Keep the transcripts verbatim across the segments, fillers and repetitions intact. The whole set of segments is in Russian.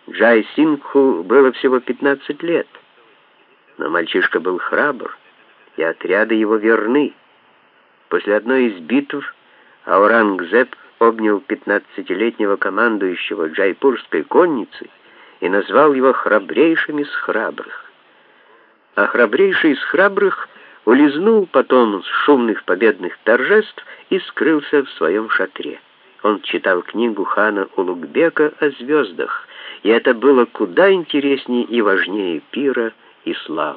Джай Сингху было всего пятнадцать лет, но мальчишка был храбр, и отряды его верны. После одной из битв Аурангзеб обнял пятнадцатилетнего командующего джайпурской конницей и назвал его храбрейшим из храбрых. А храбрейший из храбрых улизнул потом с шумных победных торжеств и скрылся в своем шатре. Он читал книгу хана Улугбека о звездах, и это было куда интереснее и важнее пира и славы.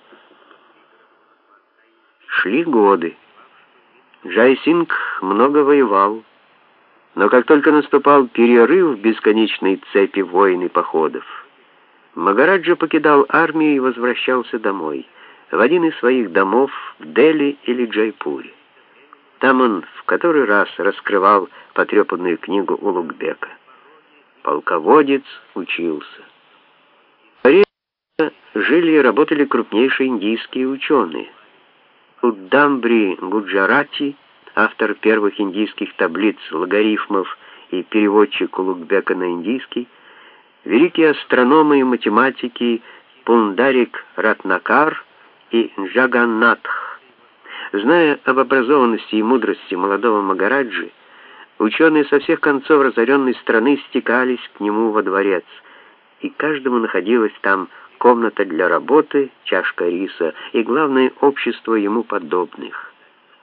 Шли годы. Джай Сингх много воевал, но как только наступал перерыв в бесконечной цепи войн и походов, Магараджа покидал армию и возвращался домой, в один из своих домов в Дели или Джайпуре. Там он в который раз раскрывал потрепанную книгу Улугбека. Полководец учился. В Корее жили и работали крупнейшие индийские ученые. Уддамбри Гуджарати, автор первых индийских таблиц, логарифмов и переводчик Улугбека на индийский, великие астрономы и математики Пундарик Ратнакар и Джаганнатх. Зная об образованности и мудрости молодого Магараджи, ученые со всех концов разоренной страны стекались к нему во дворец, и каждому находилась там комната для работы, чашка риса и, главное, общество ему подобных.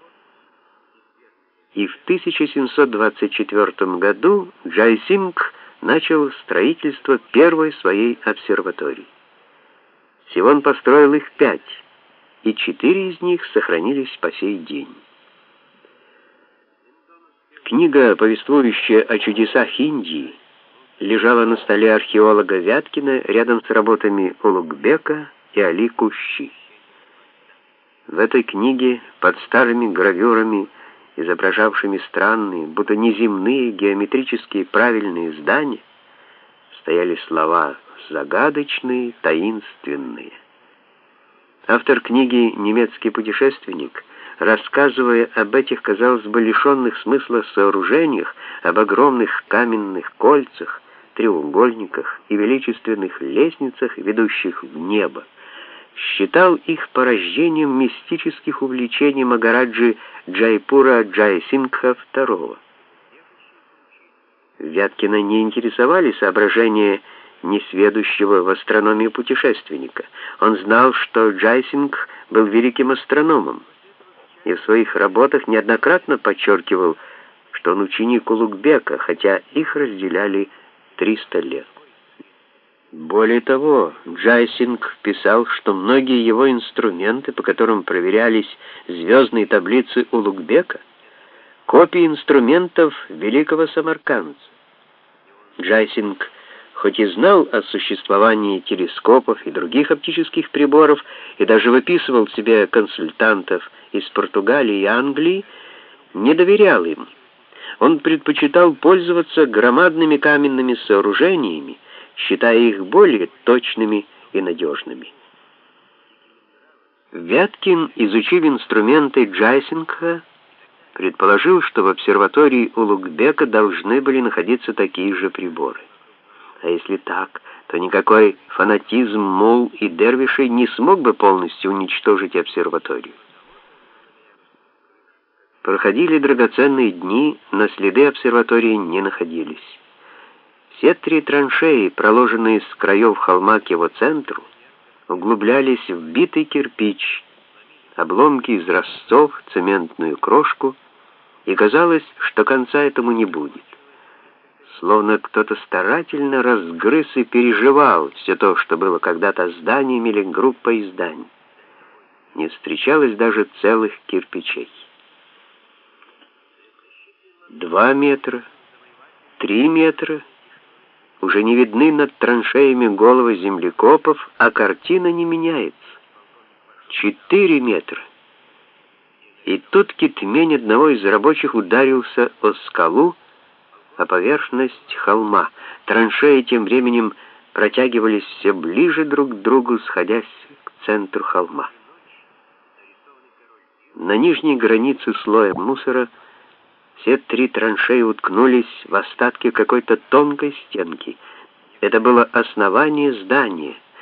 И в тысяча семьсот двадцать четвёртом году Джай Сингх начал строительство первой своей обсерватории. Всего он построил их пять, и четыре из них сохранились по сей день. Книга, повествующая о чудесах Индии, лежала на столе археолога Вяткина рядом с работами Улугбека и Али Кущи. В этой книге под старыми гравюрами, изображавшими странные, будто неземные, геометрические правильные здания, стояли слова загадочные, таинственные. Автор книги, немецкий путешественник, рассказывая об этих, казалось бы, лишенных смысла сооружениях, об огромных каменных кольцах, треугольниках и величественных лестницах, ведущих в небо, считал их порождением мистических увлечений Магараджи Джайпура Джая Сингха второго. Вяткина не интересовали соображения несведущего в астрономии путешественника. Он знал, что Джай Сингх был великим астрономом, и в своих работах неоднократно подчеркивал, что он ученик Улугбека, хотя их разделяли триста лет. Более того, Джай Сингх писал, что многие его инструменты, по которым проверялись звездные таблицы Улугбека, копии инструментов великого самаркандца. Джай Сингх хоть и знал о существовании телескопов и других оптических приборов, и даже выписывал себе консультантов из Португалии и Англии, не доверял им. Он предпочитал пользоваться громадными каменными сооружениями, считая их более точными и надежными. Вяткин, изучив инструменты Джай Сингха, предположил, что в обсерватории Улугбека должны были находиться такие же приборы. А если так, то никакой фанатизм мул и дервишей не смог бы полностью уничтожить обсерваторию. Проходили драгоценные дни, но следы обсерватории не находились. Все три траншеи, проложенные с краев холма к его центру, углублялись в битый кирпич, обломки изразцов, цементную крошку, и казалось, что конца этому не будет. Словно кто-то старательно разгрыз и переживал все то, что было когда-то зданием или группой зданий. Не встречалось даже целых кирпичей. Два метра, три метра, уже не видны над траншеями головы землекопов, а картина не меняется. Четыре метра. И тут китмень одного из рабочих ударился о скалу, а поверхность холма. Траншеи тем временем протягивались все ближе друг к другу, сходясь к центру холма. На нижней границе слоя мусора все три траншеи уткнулись в остатки какой-то тонкой стенки. Это было основание здания.